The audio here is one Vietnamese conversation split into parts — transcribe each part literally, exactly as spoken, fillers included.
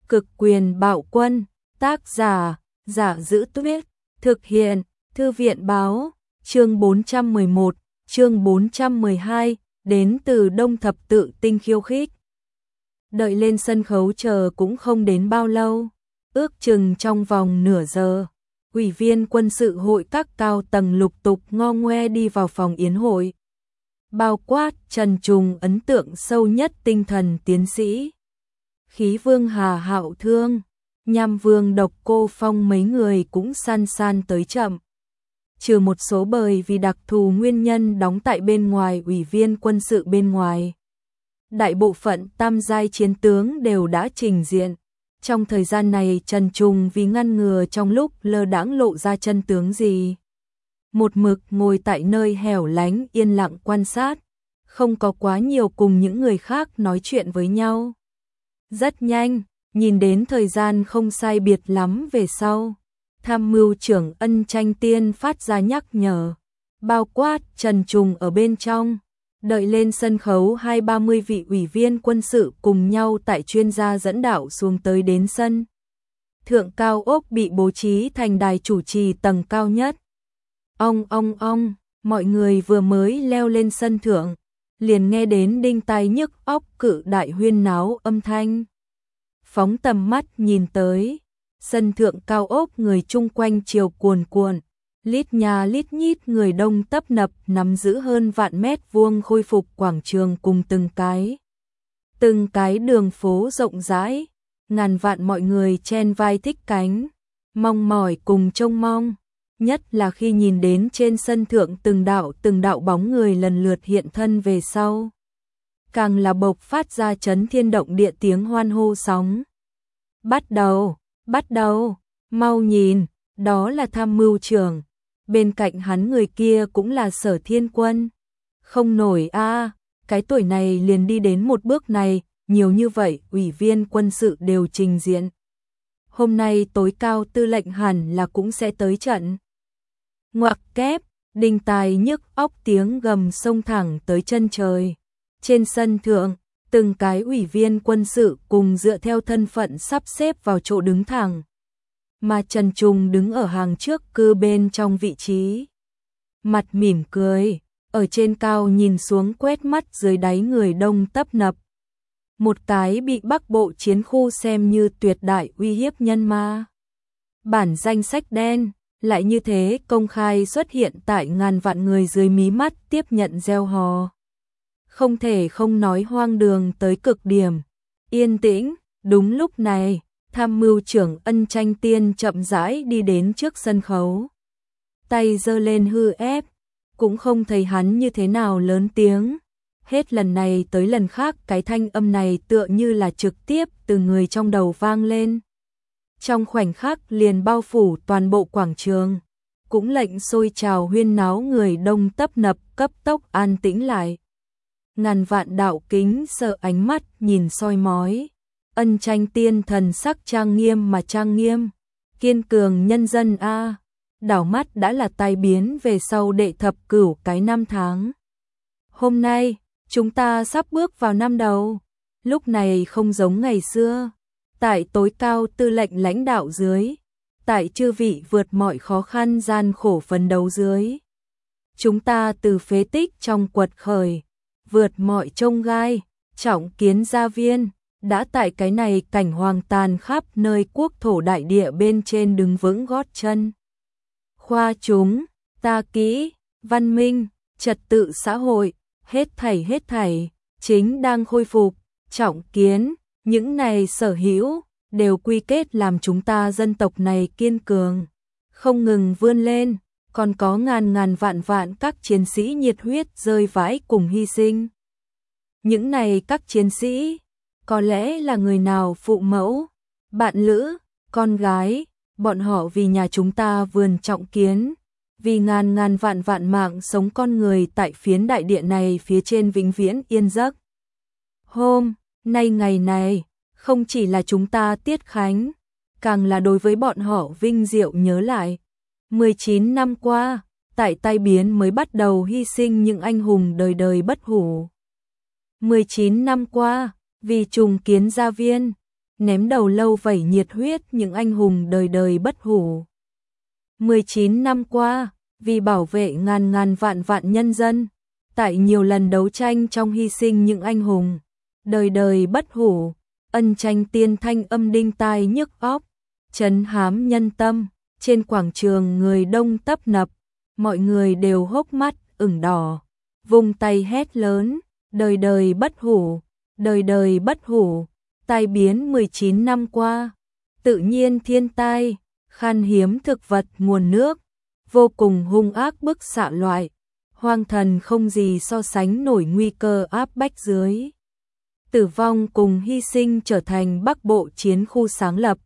Cực quyền bạo quân, tác giả, Giả Giữ Tuyết, thực hiện, Thư viện báo, chương bốn trăm mười một, chương bốn trăm mười hai, đến từ Đông Thập Tự Tinh khiêu khích. Đợi lên sân khấu chờ cũng không đến bao lâu, ước chừng trong vòng nửa giờ, ủy viên quân sự hội các cao tầng lục tục ngo ngoe đi vào phòng yến hội. Bao quát Trần Trùng ấn tượng sâu nhất tinh thần tiến sĩ. Khí Vương Hà Hạo Thương, Nham Vương Độc Cô Phong mấy người cũng san san tới chậm. Trừ một số bởi vì đặc thù nguyên nhân đóng tại bên ngoài ủy viên quân sự bên ngoài. Đại bộ phận tam giai chiến tướng đều đã trình diện. Trong thời gian này Trần Trùng vì ngăn ngừa trong lúc lơ đãng lộ ra chân tướng gì. Một mực ngồi tại nơi hẻo lánh yên lặng quan sát, không có quá nhiều cùng những người khác nói chuyện với nhau. Rất nhanh, nhìn đến thời gian không sai biệt lắm về sau, tham mưu trưởng Ân Tranh Tiên phát ra nhắc nhở, bao quát Trần Trùng ở bên trong, đợi lên sân khấu hai ba mươi vị ủy viên quân sự cùng nhau tại chuyên gia dẫn đạo xuống tới đến sân. Thượng cao ốc bị bố trí thành đài chủ trì tầng cao nhất. Ong ong ong, mọi người vừa mới leo lên sân thượng, liền nghe đến đinh tai nhức óc cự đại huyên náo âm thanh. Phóng tầm mắt nhìn tới, sân thượng cao ốc người chung quanh chiều cuồn cuộn, lít nhà lít nhít người đông tấp nập nắm giữ hơn vạn mét vuông khôi phục quảng trường cùng từng cái. Từng cái đường phố rộng rãi, ngàn vạn mọi người chen vai thích cánh, mong mỏi cùng trông mong. Nhất là khi nhìn đến trên sân thượng từng đạo từng đạo bóng người lần lượt hiện thân về sau. Càng là bộc phát ra chấn thiên động địa tiếng hoan hô sóng. Bắt đầu, bắt đầu, mau nhìn, đó là tham mưu trưởng. Bên cạnh hắn người kia cũng là Sở Thiên Quân. Không nổi a, à, cái tuổi này liền đi đến một bước này, nhiều như vậy ủy viên quân sự đều trình diện. Hôm nay tối cao tư lệnh hẳn là cũng sẽ tới trận. Ngoặc kép, đinh tai nhức óc tiếng gầm xông thẳng tới chân trời. Trên sân thượng, từng cái ủy viên quân sự cùng dựa theo thân phận sắp xếp vào chỗ đứng thẳng. Mà Trần Trùng đứng ở hàng trước cư bên trong vị trí. Mặt mỉm cười, ở trên cao nhìn xuống quét mắt dưới đáy người đông tấp nập. Một cái bị Bắc Bộ chiến khu xem như tuyệt đại uy hiếp nhân ma. Bản danh sách đen, lại như thế công khai xuất hiện tại ngàn vạn người dưới mí mắt tiếp nhận gieo hò. Không thể không nói hoang đường tới cực điểm. Yên tĩnh, đúng lúc này, tham mưu trưởng Ân Tranh Tiên chậm rãi đi đến trước sân khấu. Tay giơ lên hư ép, cũng không thấy hắn như thế nào lớn tiếng. Hết lần này tới lần khác cái thanh âm này tựa như là trực tiếp từ người trong đầu vang lên. Trong khoảnh khắc liền bao phủ toàn bộ quảng trường, cũng lệnh sôi trào huyên náo người đông tấp nập cấp tốc an tĩnh lại. Ngàn vạn đạo kính sợ ánh mắt nhìn soi mói. Ân Tranh Tiên thần sắc trang nghiêm mà trang nghiêm, kiên cường nhân dân a, đảo mắt đã là tai biến về sau đệ thập cửu cái năm tháng. Hôm nay, chúng ta sắp bước vào năm đầu, lúc này không giống ngày xưa. Tại tối cao tư lệnh lãnh đạo dưới, tại chư vị vượt mọi khó khăn gian khổ phấn đấu dưới. Chúng ta từ phế tích trong quật khởi, vượt mọi chông gai, trọng kiến gia viên, đã tại cái này cảnh hoang tàn khắp nơi quốc thổ đại địa bên trên đứng vững gót chân. Khoa chúng, ta kỹ, văn minh, trật tự xã hội, hết thảy hết thảy, chính đang khôi phục, trọng kiến. Những này sở hữu đều quy kết làm chúng ta dân tộc này kiên cường, không ngừng vươn lên, còn có ngàn ngàn vạn vạn các chiến sĩ nhiệt huyết rơi vãi cùng hy sinh. Những này các chiến sĩ, có lẽ là người nào phụ mẫu, bạn lữ, con gái, bọn họ vì nhà chúng ta vườn trọng kiến, vì ngàn ngàn vạn vạn mạng sống con người tại phiến đại địa này phía trên vĩnh viễn yên giấc. Hôm nay ngày này, không chỉ là chúng ta tiết khánh, càng là đối với bọn họ vinh diệu nhớ lại. mười chín năm qua, tại tai biến mới bắt đầu hy sinh những anh hùng đời đời bất hủ. mười chín năm qua, vì trùng kiến gia viên, ném đầu lâu vẩy nhiệt huyết những anh hùng đời đời bất hủ. mười chín năm qua, vì bảo vệ ngàn ngàn vạn vạn nhân dân, tại nhiều lần đấu tranh trong hy sinh những anh hùng, đời đời bất hủ, ân tranh tiên thanh âm đinh tai nhức óc, trấn hám nhân tâm, trên quảng trường người đông tấp nập, mọi người đều hốc mắt, ửng đỏ, vung tay hét lớn, đời đời bất hủ, đời đời bất hủ, tai biến mười chín năm qua, tự nhiên thiên tai, khan hiếm thực vật nguồn nước, vô cùng hung ác bức xạ loại, hoang thần không gì so sánh nổi nguy cơ áp bách dưới. Tử vong cùng hy sinh trở thành Bắc Bộ chiến khu sáng lập.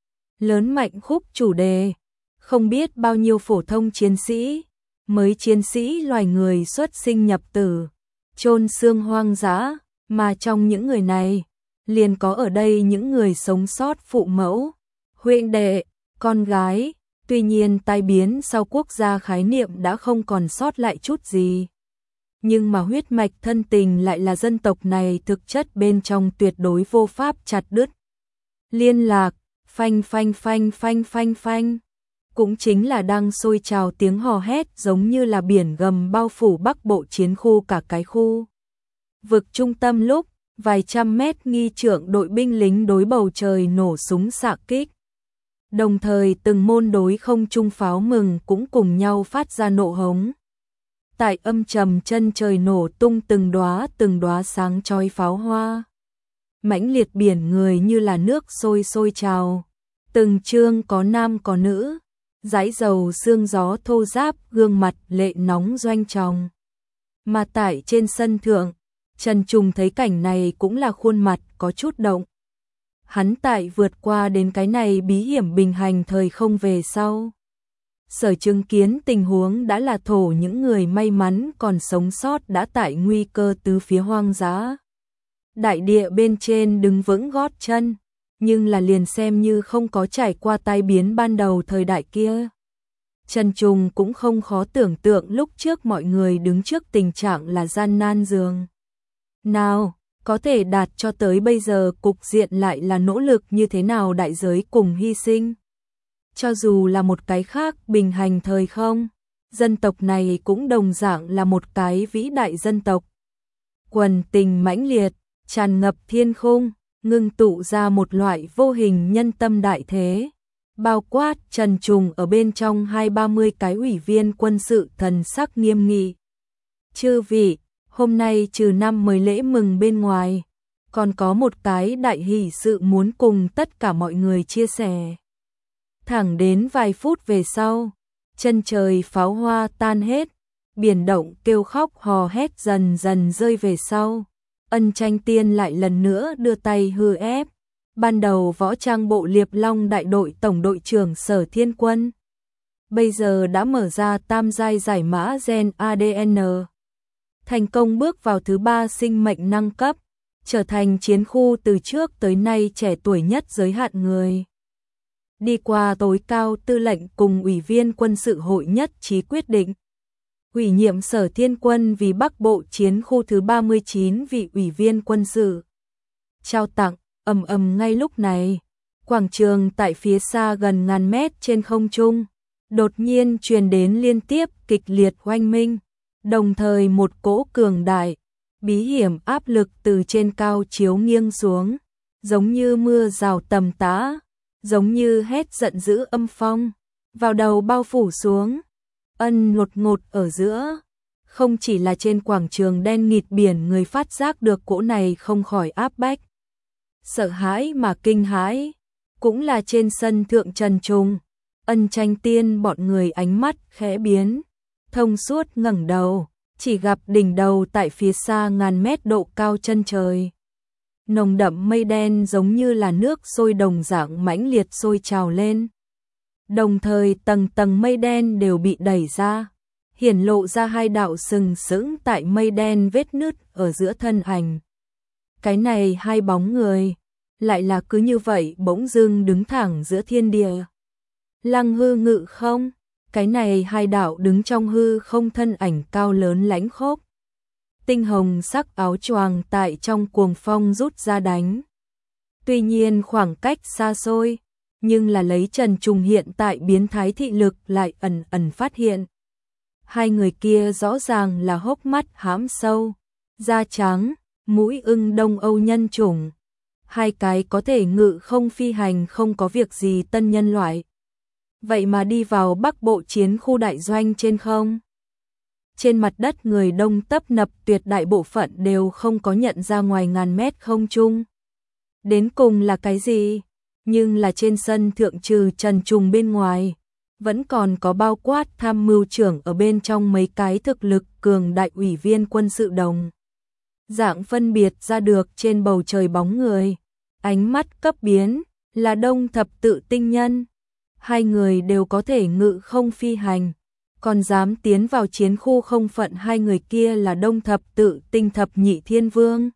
Lớn mạnh khúc chủ đề, không biết bao nhiêu phổ thông chiến sĩ, mới chiến sĩ loài người xuất sinh nhập tử, chôn xương hoang dã, mà trong những người này, liền có ở đây những người sống sót phụ mẫu, huynh đệ, con gái, tuy nhiên tai biến sau quốc gia khái niệm đã không còn sót lại chút gì. Nhưng mà huyết mạch thân tình lại là dân tộc này thực chất bên trong tuyệt đối vô pháp chặt đứt. Liên lạc, phanh phanh phanh phanh phanh phanh, cũng chính là đang sôi trào tiếng hò hét giống như là biển gầm bao phủ Bắc Bộ chiến khu cả cái khu. Vực trung tâm lúc, vài trăm mét nghi trượng đội binh lính đối bầu trời nổ súng xạ kích. Đồng thời từng môn đối không trung pháo mừng cũng cùng nhau phát ra nộ hống. Tại âm trầm chân trời nổ tung từng đóa từng đóa sáng chói pháo hoa. Mãnh liệt biển người như là nước sôi sôi trào. Từng chương có nam có nữ, dãi dầu sương gió thô ráp, gương mặt lệ nóng doanh tròng. Mà tại trên sân thượng, Trần Trùng thấy cảnh này cũng là khuôn mặt có chút động. Hắn tại vượt qua đến cái này bí hiểm bình hành thời không về sau. Sở chứng kiến tình huống đã là thổ những người may mắn còn sống sót đã tại nguy cơ tứ phía hoang dã. Đại địa bên trên đứng vững gót chân, nhưng là liền xem như không có trải qua tai biến ban đầu thời đại kia. Trần Trùng cũng không khó tưởng tượng lúc trước mọi người đứng trước tình trạng là gian nan dường nào, có thể đạt cho tới bây giờ cục diện lại là nỗ lực như thế nào đại giới cùng hy sinh. Cho dù là một cái khác bình hành thời không, dân tộc này cũng đồng dạng là một cái vĩ đại dân tộc. Quần tình mãnh liệt, tràn ngập thiên khung, ngưng tụ ra một loại vô hình nhân tâm đại thế. Bao quát Trần Trùng ở bên trong hai ba mươi cái ủy viên quân sự thần sắc nghiêm nghị. Chư vị, hôm nay trừ năm mới lễ mừng bên ngoài, còn có một cái đại hỷ sự muốn cùng tất cả mọi người chia sẻ. Thẳng đến vài phút về sau, chân trời pháo hoa tan hết, biển động kêu khóc hò hét dần dần rơi về sau. Ân Tranh Tiên lại lần nữa đưa tay hư ép. Ban đầu võ trang bộ Liệp Long đại đội tổng đội trưởng Sở Thiên Quân. Bây giờ đã mở ra tam giai giải mã gen a đê en. Thành công bước vào thứ ba sinh mệnh nâng cấp, trở thành chiến khu từ trước tới nay trẻ tuổi nhất giới hạn người. Đi qua tối cao tư lệnh cùng ủy viên quân sự hội nhất trí quyết định. Ủy nhiệm Sở Thiên Quân vì Bắc Bộ chiến khu thứ ba mươi chín vị ủy viên quân sự. Trao tặng, ầm ầm ngay lúc này, quảng trường tại phía xa gần ngàn mét trên không trung, đột nhiên truyền đến liên tiếp kịch liệt oanh minh, đồng thời một cỗ cường đại, bí hiểm áp lực từ trên cao chiếu nghiêng xuống, giống như mưa rào tầm tã, giống như hét giận dữ âm phong, vào đầu bao phủ xuống. Ân lột ngột ở giữa, không chỉ là trên quảng trường đen nghịt biển người phát giác được cỗ này không khỏi áp bách. Sợ hãi mà kinh hãi, cũng là trên sân thượng Trần Trùng, Ân Tranh Tiên bọn người ánh mắt khẽ biến, thông suốt ngẩng đầu, chỉ gặp đỉnh đầu tại phía xa ngàn mét độ cao chân trời. Nồng đậm mây đen giống như là nước sôi đồng dạng mãnh liệt sôi trào lên. Đồng thời tầng tầng mây đen đều bị đẩy ra, hiển lộ ra hai đạo sừng sững tại mây đen vết nứt ở giữa thân ảnh. Cái này hai bóng người, lại là cứ như vậy bỗng dưng đứng thẳng giữa thiên địa. Lăng hư ngự không, cái này hai đạo đứng trong hư không thân ảnh cao lớn lãnh khốc. Tinh hồng sắc áo choàng tại trong cuồng phong rút ra đánh. Tuy nhiên khoảng cách xa xôi, nhưng là lấy Trần Trùng hiện tại biến thái thị lực lại ẩn ẩn phát hiện. Hai người kia rõ ràng là hốc mắt hãm sâu, da trắng, mũi ưng Đông Âu nhân chủng. Hai cái có thể ngự không phi hành không có việc gì tân nhân loại. Vậy mà đi vào Bắc Bộ chiến khu đại doanh trên không. Trên mặt đất người đông tấp nập, tuyệt đại bộ phận đều không có nhận ra ngoài ngàn mét không trung. Đến cùng là cái gì? Nhưng là trên sân thượng trừ Trần Trùng bên ngoài, vẫn còn có bao quát tham mưu trưởng ở bên trong mấy cái thực lực cường đại ủy viên quân sự đồng. Dạng phân biệt ra được trên bầu trời bóng người, ánh mắt cấp biến, là Đông Thập Tự Tinh Nhân. Hai người đều có thể ngự không phi hành, còn dám tiến vào chiến khu không phận hai người kia là Đông Thập Tự Tinh Thập Nhị Thiên Vương.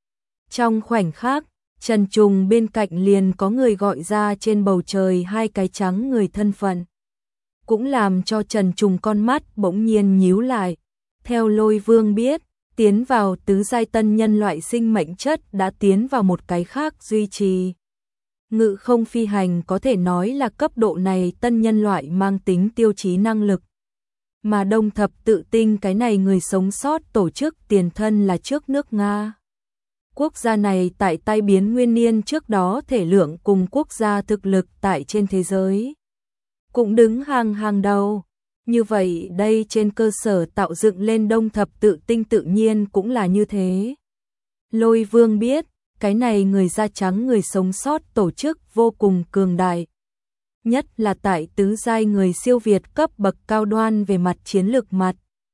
Trong khoảnh khắc, Trần Trùng bên cạnh liền có người gọi ra trên bầu trời hai cái trắng người thân phận. Cũng làm cho Trần Trùng con mắt bỗng nhiên nhíu lại. Theo Lôi Vương biết, tiến vào tứ giai tân nhân loại sinh mệnh chất đã tiến vào một cái khác duy trì. Ngự không phi hành có thể nói là cấp độ này tân nhân loại mang tính tiêu chí năng lực. Mà Đông Thập Tự Tinh cái này người sống sót tổ chức tiền thân là trước nước Nga. Quốc gia này tại tai biến nguyên niên trước đó thể lượng cùng quốc gia thực lực tại trên thế giới cũng đứng hàng hàng đầu. Như vậy đây trên cơ sở tạo dựng lên Đông Thập Tự Tinh tự nhiên cũng là như thế. Lôi Vương biết, cái này người da trắng người sống sót tổ chức vô cùng cường đại. Nhất là tại tứ giai người siêu việt cấp bậc cao đoan về mặt chiến lược mặt.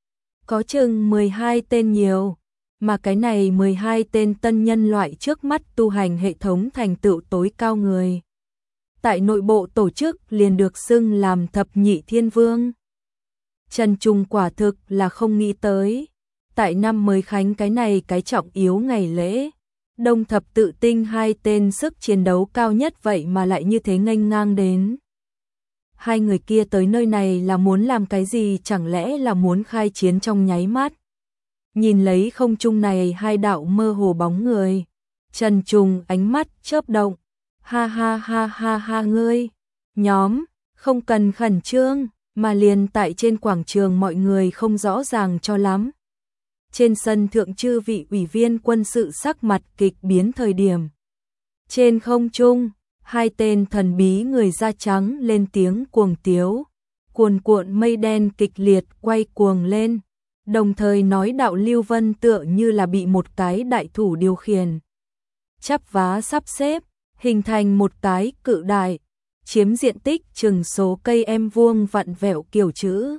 Có chừng mười hai tên nhiều, mà cái này mười hai tên tân nhân loại trước mắt tu hành hệ thống thành tựu tối cao người. Tại nội bộ tổ chức liền được xưng làm Thập Nhị Thiên Vương. Trần Trùng quả thực là không nghĩ tới. Tại năm mới khánh cái này cái trọng yếu ngày lễ, Đông Thập Tự Tinh hai tên sức chiến đấu cao nhất vậy mà lại như thế nghênh ngang đến. Hai người kia tới nơi này là muốn làm cái gì, chẳng lẽ là muốn khai chiến trong nháy mắt. Nhìn lấy không trung này hai đạo mơ hồ bóng người, Trần Trùng ánh mắt chớp động. Ha ha ha ha ha ngươi, nhóm, không cần khẩn trương, mà liền tại trên quảng trường mọi người không rõ ràng cho lắm. Trên sân thượng chư vị ủy viên quân sự sắc mặt kịch biến thời điểm. Trên không trung, hai tên thần bí người da trắng lên tiếng cuồng tiếu, cuồn cuộn mây đen kịch liệt quay cuồng lên, đồng thời nói đạo Lưu Vân tựa như là bị một cái đại thủ điều khiển. Chắp vá sắp xếp, hình thành một cái cự đại, chiếm diện tích chừng số cây em vuông vặn vẹo kiểu chữ.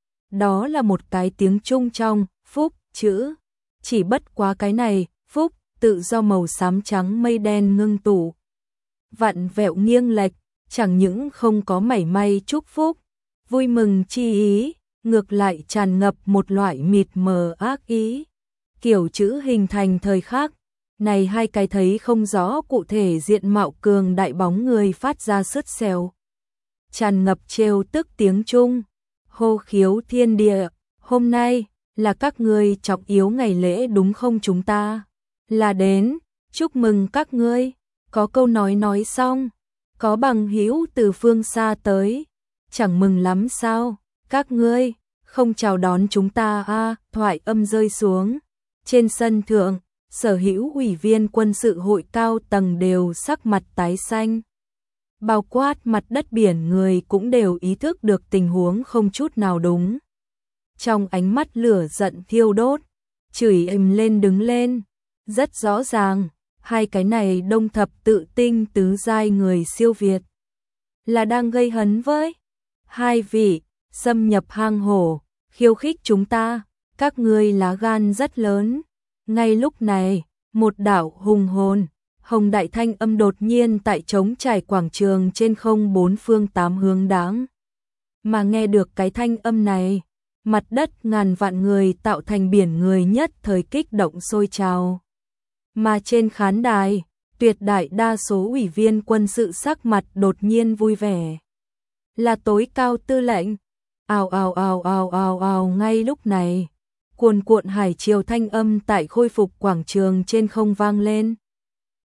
Đó là một cái tiếng Trung trong, phúc, chữ. Chỉ bất quá cái này, phúc, tự do màu xám trắng mây đen ngưng tụ. Vặn vẹo nghiêng lệch, chẳng những không có mảy may chúc phúc, vui mừng chi ý, ngược lại tràn ngập một loại mịt mờ ác ý. Kiểu chữ hình thành thời khắc, này hai cái thấy không rõ cụ thể diện mạo cường đại bóng người phát ra sứt xèo. Tràn ngập trêu tức tiếng Trung, hô khiếu thiên địa, hôm nay là các ngươi trọng yếu ngày lễ đúng không, chúng ta là đến chúc mừng các ngươi. Có câu nói nói xong, có bằng hữu từ phương xa tới, chẳng mừng lắm sao, các ngươi không chào đón chúng ta a à, thoại âm rơi xuống. Trên sân thượng, sở hữu ủy viên quân sự hội cao tầng đều sắc mặt tái xanh. Bao quát mặt đất biển người cũng đều ý thức được tình huống không chút nào đúng. Trong ánh mắt lửa giận thiêu đốt, chửi ầm lên đứng lên, rất rõ ràng. Hai cái này Đông Thập Tự Tinh tứ giai người siêu việt là đang gây hấn với hai vị, xâm nhập hang hổ, khiêu khích chúng ta, các ngươi lá gan rất lớn. Ngay lúc này, một đạo hùng hồn, hồng đại thanh âm đột nhiên tại trống trải quảng trường trên không bốn phương tám hướng đáng. Mà nghe được cái thanh âm này, mặt đất ngàn vạn người tạo thành biển người nhất thời kích động sôi trào. Mà trên khán đài, tuyệt đại đa số ủy viên quân sự sắc mặt đột nhiên vui vẻ. Là tối cao tư lệnh. Ào ào ào ào ào ào ngay lúc này, cuồn cuộn hải triều thanh âm tại khôi phục quảng trường trên không vang lên.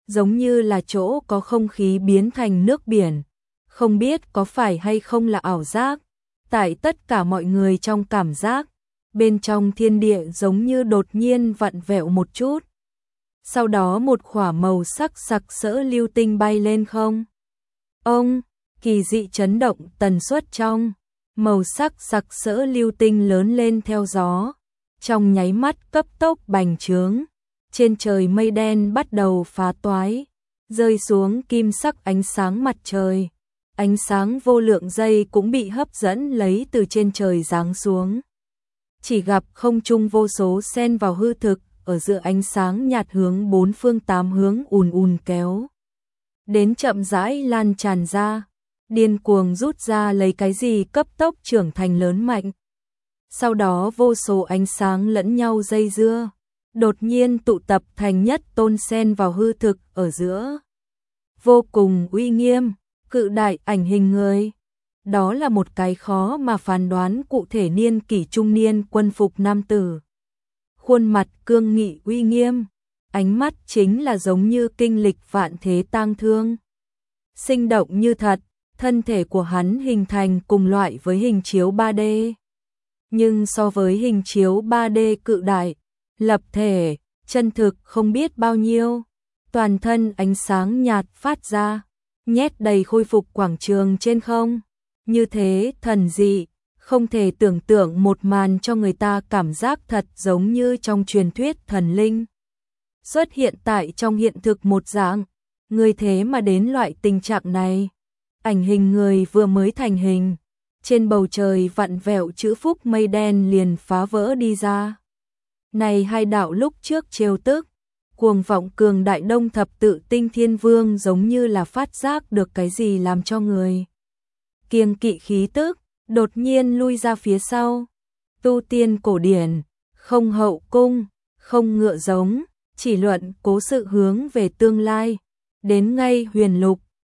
giống như là chỗ có không khí biến thành nước biển. Không biết có phải hay không là ảo giác, tại tất cả mọi người trong cảm giác, bên trong thiên địa giống như đột nhiên vặn vẹo một chút. Sau đó một khỏa màu sắc sặc sỡ lưu tinh bay lên không. Ông, kỳ dị chấn động tần suất trong, màu sắc sặc sỡ lưu tinh lớn lên theo gió, trong nháy mắt cấp tốc bành trướng, trên trời mây đen bắt đầu phá toái, rơi xuống kim sắc ánh sáng mặt trời. Ánh sáng vô lượng dây cũng bị hấp dẫn lấy từ trên trời giáng xuống. Chỉ gặp không trung vô số xen vào hư thực, ở giữa ánh sáng nhạt hướng bốn phương tám hướng ùn ùn kéo. Đến chậm rãi lan tràn ra, điên cuồng rút ra lấy cái gì cấp tốc trưởng thành lớn mạnh. Sau đó vô số ánh sáng lẫn nhau dây dưa, đột nhiên tụ tập thành nhất tôn xen vào hư thực ở giữa. Vô cùng uy nghiêm, cự đại ảnh hình người. Đó là một cái khó mà phán đoán cụ thể niên kỷ trung niên quân phục nam tử. Khuôn mặt cương nghị uy nghiêm, ánh mắt chính là giống như kinh lịch vạn thế tang thương. Sinh động như thật, thân thể của hắn hình thành cùng loại với hình chiếu ba D. Nhưng so với hình chiếu ba D cự đại, lập thể, chân thực không biết bao nhiêu. Toàn thân ánh sáng nhạt phát ra, nhét đầy khôi phục quảng trường trên không. Như thế thần dị, không thể tưởng tượng một màn cho người ta cảm giác thật giống như trong truyền thuyết thần linh. Xuất hiện tại trong hiện thực một dạng, người thế mà đến loại tình trạng này. Ảnh hình người vừa mới thành hình, trên bầu trời vặn vẹo chữ phúc mây đen liền phá vỡ đi ra. Này hai đạo lúc trước trêu tức, cuồng vọng cường đại đông thập tự tinh thiên vương giống như là phát giác được cái gì làm cho người kiêng kỵ khí tức, đột nhiên lui ra phía sau. Tu tiên cổ điển, không hậu cung, không ngựa giống, chỉ luận cố sự hướng về tương lai, đến ngay huyền lục,